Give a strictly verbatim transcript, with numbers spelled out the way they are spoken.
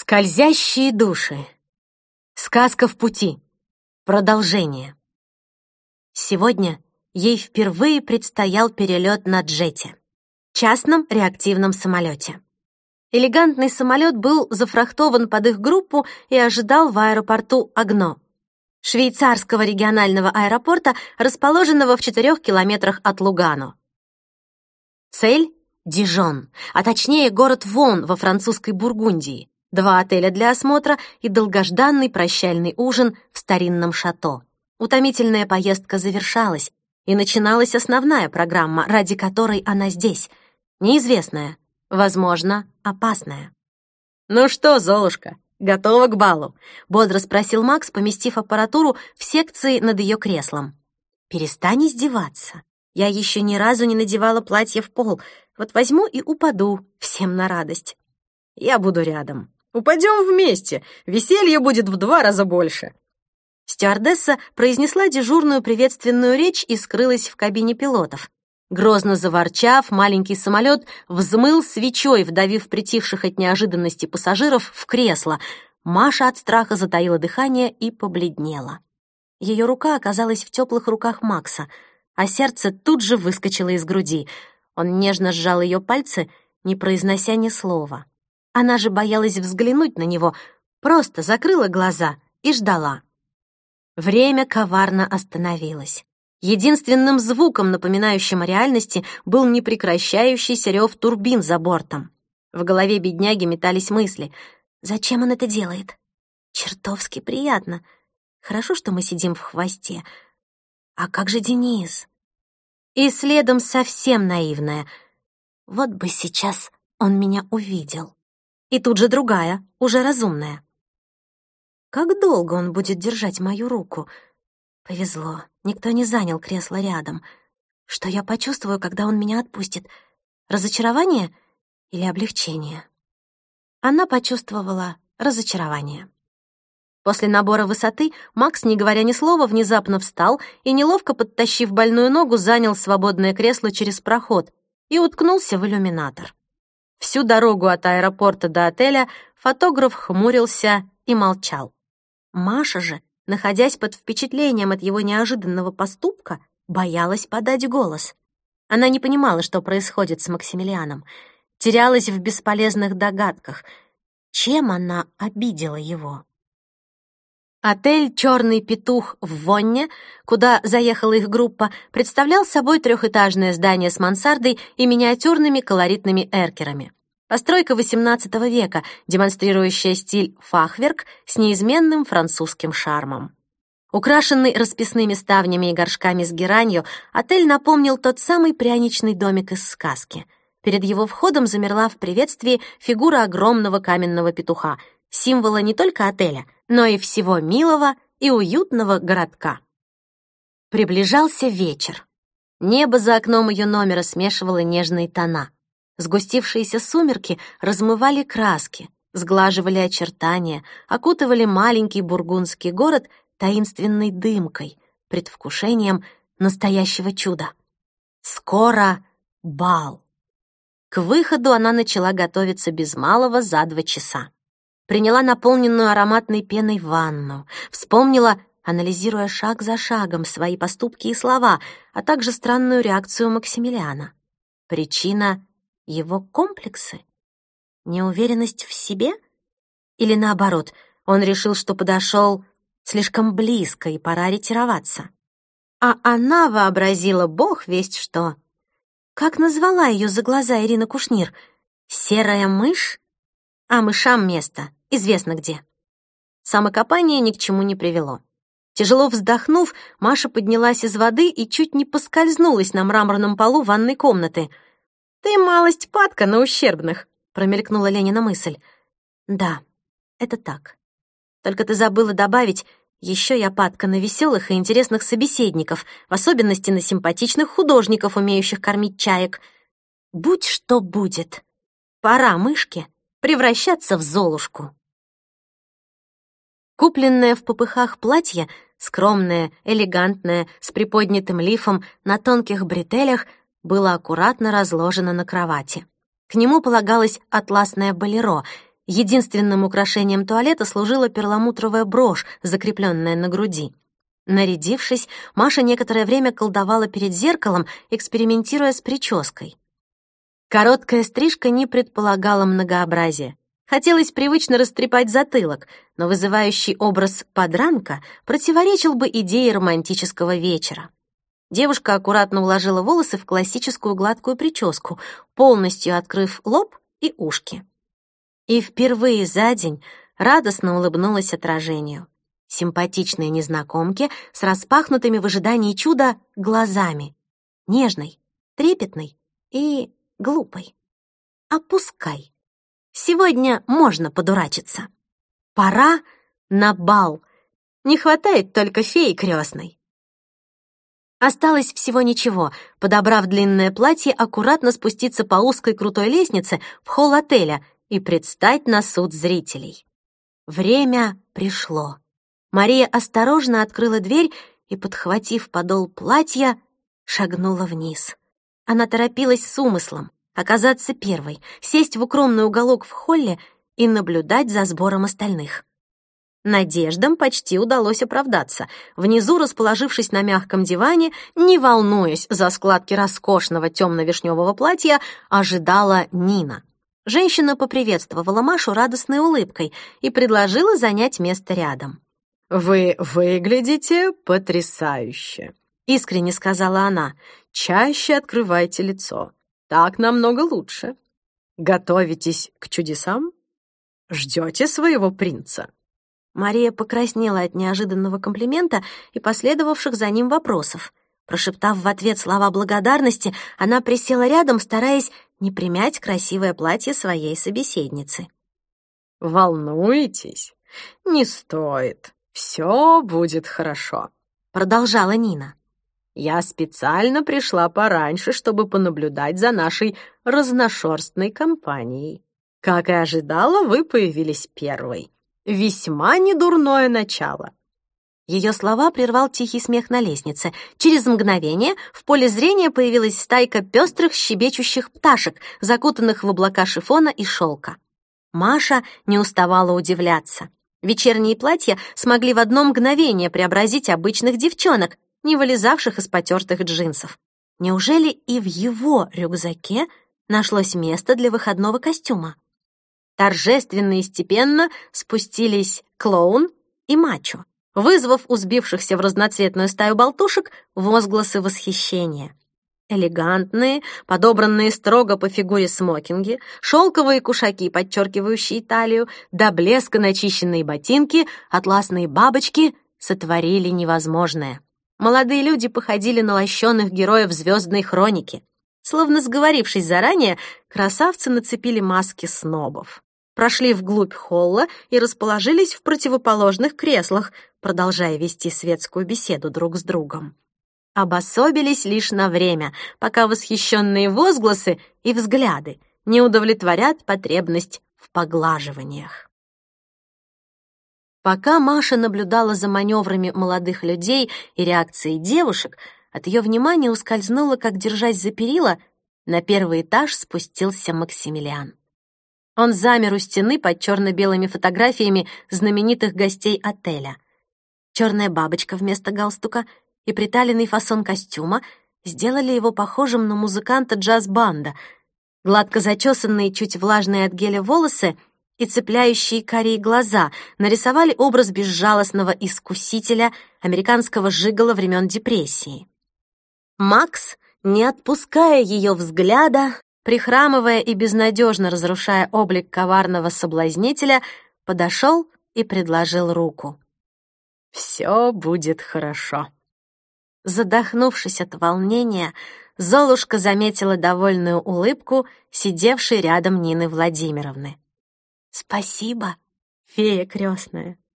Скользящие души. Сказка в пути. Продолжение. Сегодня ей впервые предстоял перелет на джете, частном реактивном самолете. Элегантный самолет был зафрахтован под их группу и ожидал в аэропорту Агно, швейцарского регионального аэропорта, расположенного в четырех километрах от Лугано. Цель — Дижон, а точнее город Вон во французской Бургундии. Два отеля для осмотра и долгожданный прощальный ужин в старинном шато. Утомительная поездка завершалась, и начиналась основная программа, ради которой она здесь. Неизвестная, возможно, опасная. «Ну что, Золушка, готова к балу?» — бодро спросил Макс, поместив аппаратуру в секции над ее креслом. «Перестань издеваться. Я еще ни разу не надевала платье в пол. Вот возьму и упаду всем на радость». «Я буду рядом. Упадем вместе. Веселье будет в два раза больше». Стюардесса произнесла дежурную приветственную речь и скрылась в кабине пилотов. Грозно заворчав, маленький самолет взмыл свечой, вдавив притихших от неожиданности пассажиров в кресло. Маша от страха затаила дыхание и побледнела. Ее рука оказалась в теплых руках Макса, а сердце тут же выскочило из груди. Он нежно сжал ее пальцы, не произнося ни слова. Она же боялась взглянуть на него, просто закрыла глаза и ждала. Время коварно остановилось. Единственным звуком, напоминающим о реальности, был непрекращающийся рев турбин за бортом. В голове бедняги метались мысли. «Зачем он это делает? Чертовски приятно. Хорошо, что мы сидим в хвосте. А как же Денис?» И следом совсем наивная. «Вот бы сейчас он меня увидел». И тут же другая, уже разумная. Как долго он будет держать мою руку? Повезло, никто не занял кресло рядом. Что я почувствую, когда он меня отпустит? Разочарование или облегчение? Она почувствовала разочарование. После набора высоты Макс, не говоря ни слова, внезапно встал и, неловко подтащив больную ногу, занял свободное кресло через проход и уткнулся в иллюминатор. Всю дорогу от аэропорта до отеля фотограф хмурился и молчал. Маша же, находясь под впечатлением от его неожиданного поступка, боялась подать голос. Она не понимала, что происходит с Максимилианом, терялась в бесполезных догадках. Чем она обидела его? Отель «Черный петух» в Вонне, куда заехала их группа, представлял собой трехэтажное здание с мансардой и миниатюрными колоритными эркерами. Постройка восемнадцатого века, демонстрирующая стиль фахверк с неизменным французским шармом. Украшенный расписными ставнями и горшками с геранью, отель напомнил тот самый пряничный домик из сказки. Перед его входом замерла в приветствии фигура огромного каменного петуха, символа не только отеля, но и всего милого и уютного городка. Приближался вечер. Небо за окном ее номера смешивало нежные тона. Сгустившиеся сумерки размывали краски, сглаживали очертания, окутывали маленький бургундский город таинственной дымкой, предвкушением настоящего чуда. Скоро бал. К выходу она начала готовиться без малого за два часа. Приняла наполненную ароматной пеной ванну, вспомнила, анализируя шаг за шагом свои поступки и слова, а также странную реакцию Максимилиана. Причина — его комплексы? Неуверенность в себе? Или наоборот, он решил, что подошел слишком близко и пора ретироваться? А она вообразила бог весть что. Как назвала ее за глаза Ирина Кушнир? Серая мышь? А мышам место известно где. Самокопание ни к чему не привело. Тяжело вздохнув, Маша поднялась из воды и чуть не поскользнулась на мраморном полу ванной комнаты. «Ты малость падка на ущербных», — промелькнула Ленина мысль. «Да, это так. Только ты забыла добавить, еще я падка на веселых и интересных собеседников, в особенности на симпатичных художников, умеющих кормить чаек. Будь что будет. Пора мышке превращаться в Золушку». Купленное в попыхах платье, скромное, элегантное, с приподнятым лифом на тонких бретелях, было аккуратно разложено на кровати. К нему полагалось атласное болеро, Единственным украшением туалета служила перламутровая брошь, закрепленная на груди. Нарядившись, Маша некоторое время колдовала перед зеркалом, экспериментируя с прической. Короткая стрижка не предполагала многообразия. Хотелось привычно растрепать затылок, но вызывающий образ подранка противоречил бы идее романтического вечера. Девушка аккуратно уложила волосы в классическую гладкую прическу, полностью открыв лоб и ушки. И впервые за день радостно улыбнулась отражению. Симпатичной незнакомке с распахнутыми в ожидании чуда глазами. Нежной, трепетной и глупой. Опускай. Сегодня можно подурачиться. Пора на бал. Не хватает только феи крестной. Осталось всего ничего. Подобрав длинное платье, аккуратно спуститься по узкой крутой лестнице в холл отеля и предстать на суд зрителей. Время пришло. Мария осторожно открыла дверь и, подхватив подол платья, шагнула вниз. Она торопилась с умыслом оказаться первой, сесть в укромный уголок в холле и наблюдать за сбором остальных. Надеждам почти удалось оправдаться. Внизу, расположившись на мягком диване, не волнуясь за складки роскошного темно-вишневого платья, ожидала Нина. Женщина поприветствовала Машу радостной улыбкой и предложила занять место рядом. «Вы выглядите потрясающе», — искренне сказала она. «Чаще открывайте лицо. Так намного лучше. Готовитесь к чудесам? Ждете своего принца?» Мария покраснела от неожиданного комплимента и последовавших за ним вопросов. Прошептав в ответ слова благодарности, она присела рядом, стараясь не примять красивое платье своей собеседницы. «Волнуетесь? Не стоит. Все будет хорошо», — продолжала Нина. «Я специально пришла пораньше, чтобы понаблюдать за нашей разношерстной компанией. Как и ожидала, вы появились первой. Весьма недурное начало». Ее слова прервал тихий смех на лестнице. Через мгновение в поле зрения появилась стайка пестрых щебечущих пташек, закутанных в облака шифона и шелка. Маша не уставала удивляться. Вечерние платья смогли в одно мгновение преобразить обычных девчонок, не вылезавших из потертых джинсов. Неужели и в его рюкзаке нашлось место для выходного костюма? Торжественно и степенно спустились клоун и мачо, вызвав у сбившихся в разноцветную стаю болтушек возгласы восхищения. Элегантные, подобранные строго по фигуре смокинги, шелковые кушаки, подчеркивающие талию, до блеска начищенные ботинки, атласные бабочки сотворили невозможное. Молодые люди походили на лощеных героев звездной хроники. Словно сговорившись заранее, красавцы нацепили маски снобов. Прошли вглубь холла и расположились в противоположных креслах, продолжая вести светскую беседу друг с другом. Обособились лишь на время, пока восхищенные возгласы и взгляды не удовлетворят потребность в поглаживаниях. Пока Маша наблюдала за маневрами молодых людей и реакцией девушек, от ее внимания ускользнуло, как, держась за перила, на первый этаж спустился Максимилиан. Он замер у стены под черно-белыми фотографиями знаменитых гостей отеля. Черная бабочка вместо галстука и приталенный фасон костюма сделали его похожим на музыканта джаз-банда. Гладко зачесанные, чуть влажные от геля волосы и цепляющие карие глаза нарисовали образ безжалостного искусителя, американского жиголо времен депрессии. Макс, не отпуская ее взгляда, прихрамывая и безнадежно разрушая облик коварного соблазнителя, подошел и предложил руку. «Все будет хорошо». Задохнувшись от волнения, Золушка заметила довольную улыбку сидевшей рядом Нины Владимировны. «Спасибо, фея крестная».